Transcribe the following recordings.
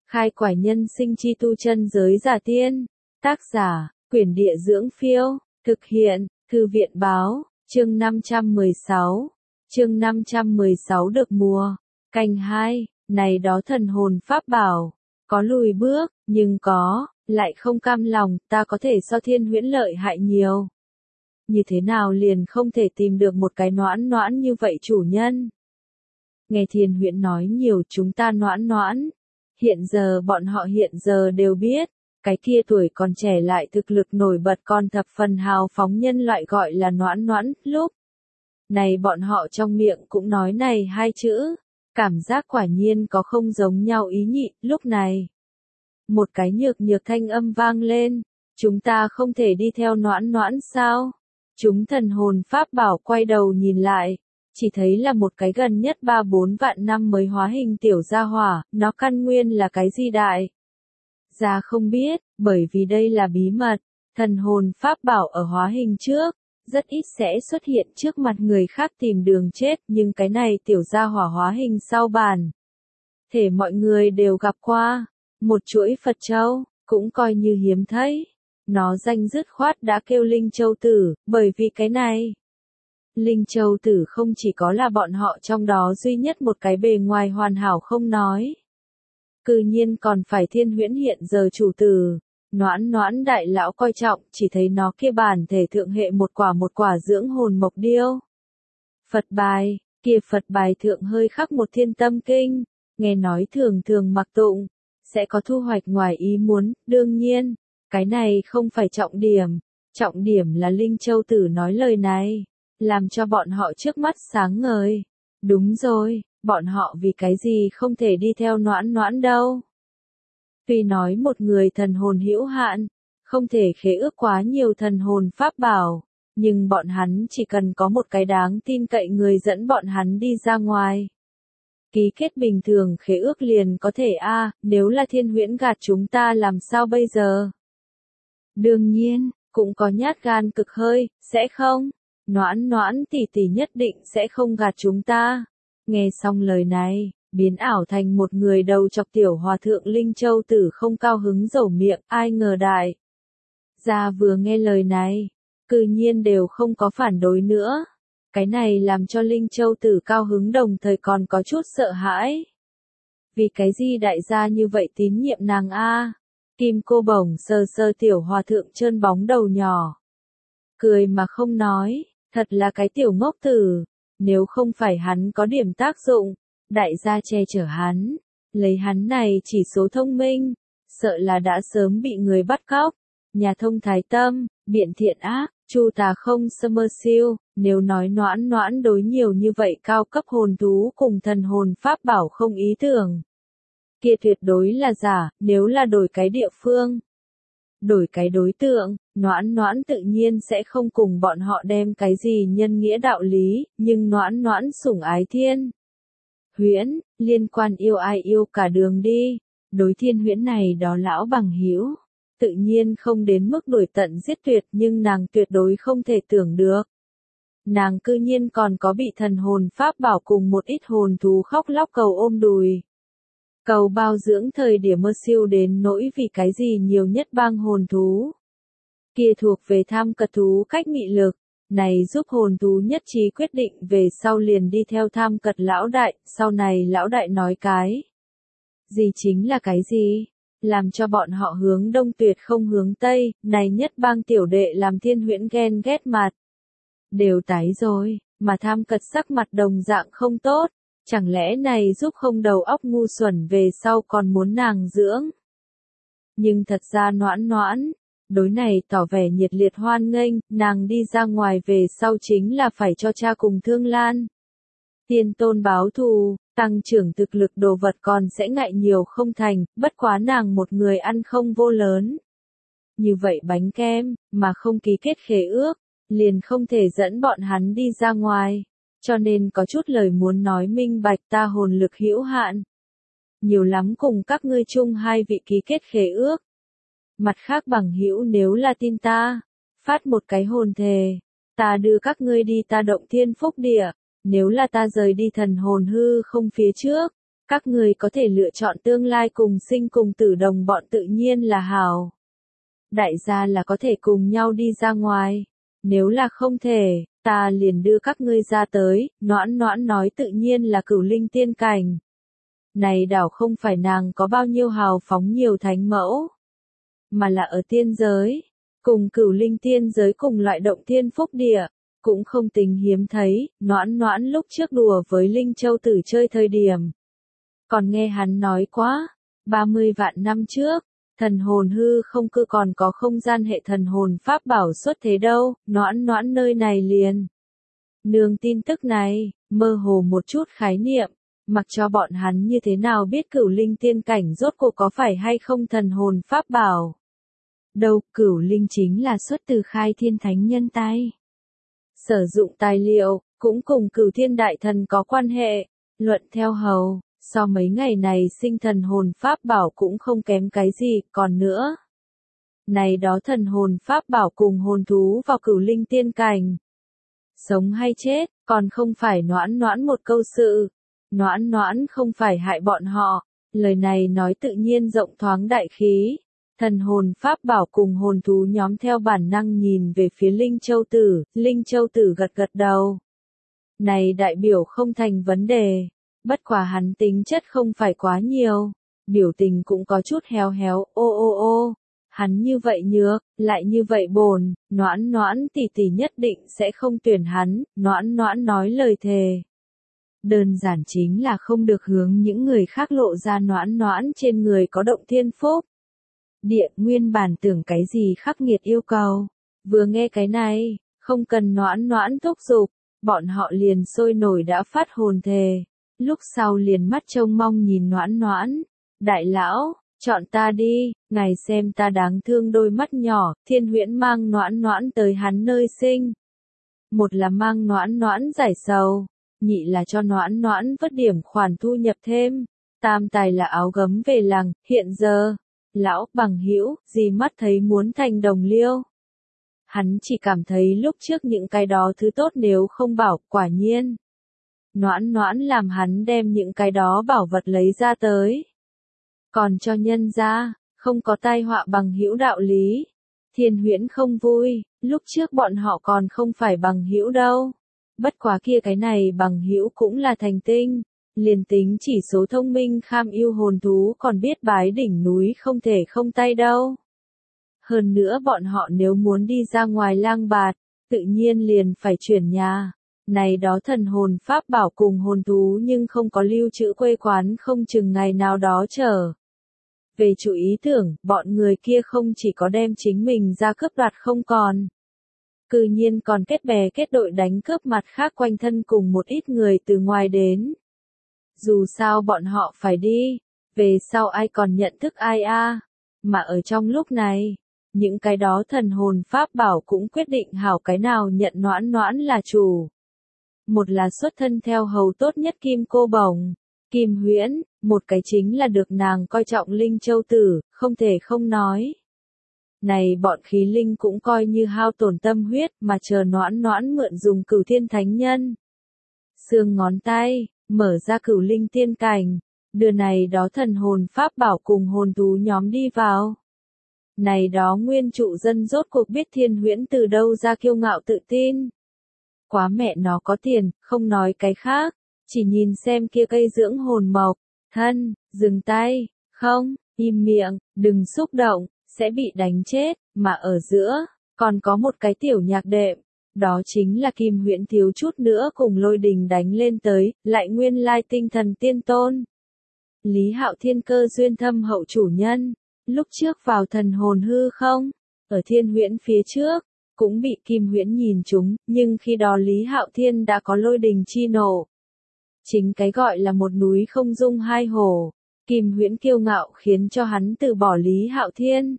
Khai quải nhân sinh chi tu chân giới giả tiên. Tác giả, Quyển Địa Dưỡng Phiêu. Thực hiện, Thư viện Báo. Chương 516. Chương 516 được mùa. Canh 2. Này đó thần hồn pháp bảo. Có lùi bước, nhưng có, lại không cam lòng, ta có thể so Thiên Huyễn lợi hại nhiều. Như thế nào liền không thể tìm được một cái noãn noãn như vậy chủ nhân. Nghe Thiên Huyễn nói nhiều, chúng ta noãn noãn. Bọn họ hiện giờ đều biết, cái kia tuổi còn trẻ lại thực lực nổi bật còn thập phần hào phóng nhân loại gọi là noãn noãn. Lúc này bọn họ trong miệng cũng nói này hai chữ, cảm giác quả nhiên có không giống nhau ý nhị. Lúc này, một cái nhược nhược thanh âm vang lên, chúng ta không thể đi theo noãn noãn sao? Chúng thần hồn pháp bảo quay đầu nhìn lại, chỉ thấy là một cái gần nhất 3-4 vạn năm mới hóa hình tiểu gia hỏa, nó căn nguyên là cái gì đại? Gia không biết, bởi vì đây là bí mật, thần hồn pháp bảo ở hóa hình trước, rất ít sẽ xuất hiện trước mặt người khác tìm đường chết, nhưng cái này tiểu gia hỏa hóa hình sau bản thể mọi người đều gặp qua, một chuỗi Phật châu, cũng coi như hiếm thấy. Nó danh dứt khoát đã kêu Linh Châu Tử, bởi vì cái này. Linh Châu Tử không chỉ có là bọn họ trong đó duy nhất một cái bề ngoài hoàn hảo không nói. Cư nhiên còn phải Thiên Huyễn hiện giờ chủ tử. Noãn noãn đại lão coi trọng, chỉ thấy nó kia bản thể thượng hệ một quả dưỡng hồn mộc điêu. Phật bài, kia Phật bài thượng hơi khắc một thiên tâm kinh, nghe nói thường thường mặc tụng, sẽ có thu hoạch ngoài ý muốn, đương nhiên. Cái này không phải trọng điểm là Linh Châu Tử nói lời này, làm cho bọn họ trước mắt sáng ngời. Đúng rồi, bọn họ vì cái gì không thể đi theo noãn noãn đâu. Tuy nói một người thần hồn hữu hạn, không thể khế ước quá nhiều thần hồn pháp bảo, nhưng bọn hắn chỉ cần có một cái đáng tin cậy người dẫn bọn hắn đi ra ngoài. Ký kết bình thường khế ước liền có thể nếu là Thiên Huyễn gạt chúng ta làm sao bây giờ? Đương nhiên, cũng có nhát gan cực hơi, sẽ không? Noãn noãn tỷ tỷ nhất định sẽ không gạt chúng ta. Nghe xong lời này, biến ảo thành một người đầu chọc tiểu hòa thượng Linh Châu Tử không cao hứng dẩu miệng, ai ngờ đại. Gia vừa nghe lời này, cư nhiên đều không có phản đối nữa. Cái này làm cho Linh Châu Tử cao hứng đồng thời còn có chút sợ hãi. Vì cái gì đại gia như vậy tín nhiệm nàng Kim cô bổng sờ sờ tiểu hòa thượng trơn bóng đầu nhỏ. Cười mà không nói, thật là cái tiểu ngốc tử, nếu không phải hắn có điểm tác dụng, đại gia che chở hắn, lấy hắn này chỉ số thông minh, sợ là đã sớm bị người bắt cóc. Nhà thông thái tâm, biện thiện ác, chu tà không Summersill, nếu nói noãn noãn đối nhiều như vậy cao cấp hồn thú cùng thần hồn pháp bảo không ý tưởng. Kia tuyệt đối là giả, nếu là đổi cái địa phương, đổi cái đối tượng, noãn noãn tự nhiên sẽ không cùng bọn họ đem cái gì nhân nghĩa đạo lý, nhưng noãn noãn sủng ái Thiên Huyễn, liên quan yêu ai yêu cả đường đi, đối Thiên Huyễn này đó lão bằng hữu, tự nhiên không đến mức đuổi tận giết tuyệt, nhưng nàng tuyệt đối không thể tưởng được. Nàng cư nhiên còn có bị thần hồn pháp bảo cùng một ít hồn thú khóc lóc cầu ôm đùi. Cầu bao dưỡng thời điểm mơ siêu đến nỗi vì cái gì nhiều nhất bang hồn thú. Kia thuộc về tham cật thú cách nghị lực, này giúp hồn thú nhất trí quyết định về sau liền đi theo tham cật lão đại, sau này lão đại nói cái gì chính là cái gì, làm cho bọn họ hướng đông tuyệt không hướng tây, này nhất bang tiểu đệ làm Thiên Huyễn ghen ghét mặt. Đều tái rồi, mà tham cật sắc mặt đồng dạng không tốt. Chẳng lẽ này giúp không đầu óc ngu xuẩn về sau còn muốn nàng dưỡng? Nhưng thật ra noãn noãn, đối này tỏ vẻ nhiệt liệt hoan nghênh, nàng đi ra ngoài về sau chính là phải cho cha cùng Thương Lan. Tiên tôn báo thù, tăng trưởng thực lực đồ vật còn sẽ ngại nhiều không thành, bất quá nàng một người ăn không vô lớn. Như vậy bánh kem, mà không ký kết khế ước, liền không thể dẫn bọn hắn đi ra ngoài. Cho nên có chút lời muốn nói minh bạch, ta hồn lực hữu hạn. Nhiều lắm cùng các ngươi chung hai vị ký kết khế ước. Mặt khác bằng hữu nếu là tin ta, phát một cái hồn thề, ta đưa các ngươi đi ta động thiên phúc địa, nếu là ta rời đi thần hồn hư không phía trước, Các người có thể lựa chọn tương lai cùng sinh cùng tử đồng bọn tự nhiên là hảo. Đại gia là có thể cùng nhau đi ra ngoài. Nếu là không thể, ta liền đưa các ngươi ra tới, Noãn Noãn nói tự nhiên là Cửu Linh tiên cảnh. Này đảo không phải nàng có bao nhiêu hào phóng nhiều thánh mẫu, mà là ở tiên giới, cùng Cửu Linh tiên giới cùng loại động thiên phúc địa, cũng không tính hiếm thấy. Noãn Noãn lúc trước đùa với Linh Châu Tử chơi thời điểm, còn nghe hắn nói quá, 30 vạn năm trước, thần hồn hư không cứ còn có không gian hệ thần hồn pháp bảo xuất thế đâu. Noãn Noãn nơi này liền nương tin tức này, mơ hồ một chút khái niệm, mặc cho bọn hắn như thế nào biết Cửu Linh tiên cảnh rốt cuộc có phải hay không thần hồn pháp bảo. Đâu, Cửu Linh chính là xuất từ Khai Thiên Thánh Nhân tay. Sử dụng tài liệu, cũng cùng Cửu Thiên Đại Thần có quan hệ. Luận theo hầu, so mấy ngày này sinh thần hồn pháp bảo cũng không kém cái gì. Còn nữa, này đó thần hồn pháp bảo cùng hồn thú vào Cửu Linh tiên cảnh, sống hay chết, còn không phải Noãn Noãn một câu sự. Noãn Noãn không phải hại bọn họ, lời này nói tự nhiên rộng thoáng đại khí. Thần hồn pháp bảo cùng hồn thú nhóm theo bản năng nhìn về phía Linh Châu Tử, Linh Châu Tử gật gật đầu. Này đại biểu không thành vấn đề, bất quá hắn tính chất không phải quá nhiều, biểu tình cũng có chút héo héo, ô. Hắn như vậy nhược, lại như vậy bồn, Noãn Noãn tỷ tỷ nhất định sẽ không tuyển hắn. Noãn Noãn nói lời thề. Đơn giản chính là không được hướng những người khác lộ ra Noãn Noãn trên người có động thiên phúc địa. Nguyên bản tưởng cái gì khắc nghiệt yêu cầu, vừa nghe cái này, không cần Noãn Noãn thúc giục, bọn họ liền sôi nổi đã phát hồn thề. Lúc sau liền mắt trông mong nhìn Noãn Noãn. Đại lão, chọn ta đi, ngài xem ta đáng thương đôi mắt nhỏ. Thiên Huyễn mang Noãn Noãn tới hắn nơi sinh. Một là mang Noãn Noãn giải sầu, nhị là cho Noãn Noãn vất điểm khoản thu nhập thêm, tam tài là áo gấm về làng. Hiện giờ, lão bằng hữu gì mắt thấy muốn thành đồng liêu. Hắn chỉ cảm thấy lúc trước những cái đó thứ tốt nếu không bảo. Quả nhiên, Noãn Noãn làm hắn đem những cái đó bảo vật lấy ra tới, còn cho nhân ra, không có tai họa bằng hữu đạo lý. Thiên Huyễn không vui, lúc trước bọn họ còn không phải bằng hữu đâu. Bất quá kia cái này bằng hữu cũng là thành tinh, liền tính chỉ số thông minh kham yêu hồn thú còn biết bái đỉnh núi không thể không tay đâu. Hơn nữa bọn họ nếu muốn đi ra ngoài lang bạt, tự nhiên liền phải chuyển nhà. Này đó thần hồn pháp bảo cùng hồn thú nhưng không có lưu trữ quê quán, không chừng ngày nào đó trở về chủ ý tưởng. Bọn người kia không chỉ có đem chính mình ra cướp đoạt không còn, cư nhiên còn kết bè kết đội đánh cướp mặt khác quanh thân cùng một ít người từ ngoài đến. Dù sao bọn họ phải đi, về sau ai còn nhận thức ai a? Mà ở trong lúc này, những cái đó thần hồn pháp bảo cũng quyết định hảo cái nào nhận Noãn Noãn là chủ. Một là xuất thân theo hầu tốt nhất Kim Cô Bổng, Kim Huyễn, một cái chính là được nàng coi trọng Linh Châu Tử, không thể không nói. Này bọn khí linh cũng coi như hao tổn tâm huyết mà chờ Noãn Noãn mượn dùng Cửu Thiên Thánh Nhân xương ngón tay, mở ra Cửu Linh tiên cảnh, đưa này đó thần hồn pháp bảo cùng hồn thú nhóm đi vào. Này đó nguyên trụ dân rốt cuộc biết Thiên Huyễn từ đâu ra kiêu ngạo tự tin. Quá mẹ nó có tiền, không nói cái khác, chỉ nhìn xem kia cây dưỡng hồn mộc, thân, dừng tay, không, im miệng, đừng xúc động, sẽ bị đánh chết. Mà ở giữa, còn có một cái tiểu nhạc đệm, đó chính là Kim Huyễn thiếu chút nữa cùng Lôi Đình đánh lên tới, lại nguyên lai tinh thần tiên tôn. Lý Hạo Thiên cơ duyên thâm hậu chủ nhân, lúc trước vào thần hồn hư không, ở Thiên Huyễn phía trước, cũng bị Kim Huyễn nhìn trúng, nhưng khi đó Lý Hạo Thiên đã có Lôi Đình chi nổ. Chính cái gọi là một núi không dung hai hổ, Kim Huyễn kiêu ngạo khiến cho hắn từ bỏ Lý Hạo Thiên.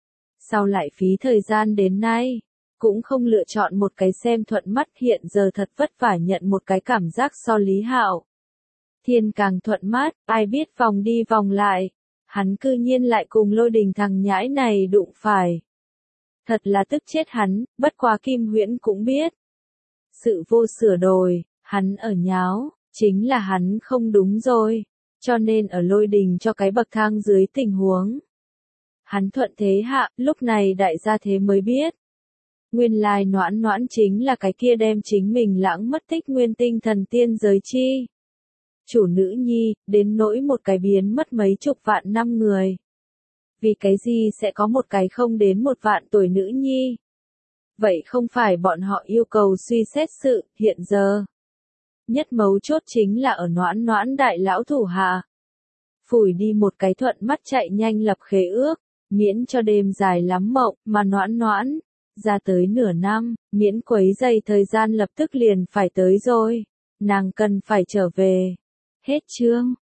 Sau lại phí thời gian đến nay, cũng không lựa chọn một cái xem thuận mắt, hiện giờ thật vất vả nhận một cái cảm giác so Lý Hạo Thiên càng thuận mắt. Ai biết vòng đi vòng lại, hắn cư nhiên lại cùng Lôi Đình thằng nhãi này đụng phải. Thật là tức chết hắn, bất quá Kim Huyễn cũng biết. Sự vô sửa đổi, hắn ở nháo, chính là hắn không đúng rồi. Cho nên ở lôi đình cho cái bậc thang dưới tình huống. Hắn thuận thế hạ, lúc này đại gia thế mới biết. Nguyên lai Noãn Noãn chính là cái kia đem chính mình lãng mất tích nguyên tinh thần tiên giới chi. Chủ nữ nhi, đến nỗi một cái biến mất mấy chục vạn năm người. Vì cái gì sẽ có một cái không đến 1 vạn tuổi nữ nhi? Vậy không phải bọn họ yêu cầu suy xét sự, hiện giờ. Nhất mấu chốt chính là ở Noãn Noãn đại lão thủ hạ. Phủi đi một cái thuận mắt chạy nhanh lập khế ước, miễn cho đêm dài lắm mộng, mà Noãn Noãn, ra tới nửa năm, miễn quấy dày thời gian lập tức liền phải tới rồi. Nàng cần phải trở về. Hết chương.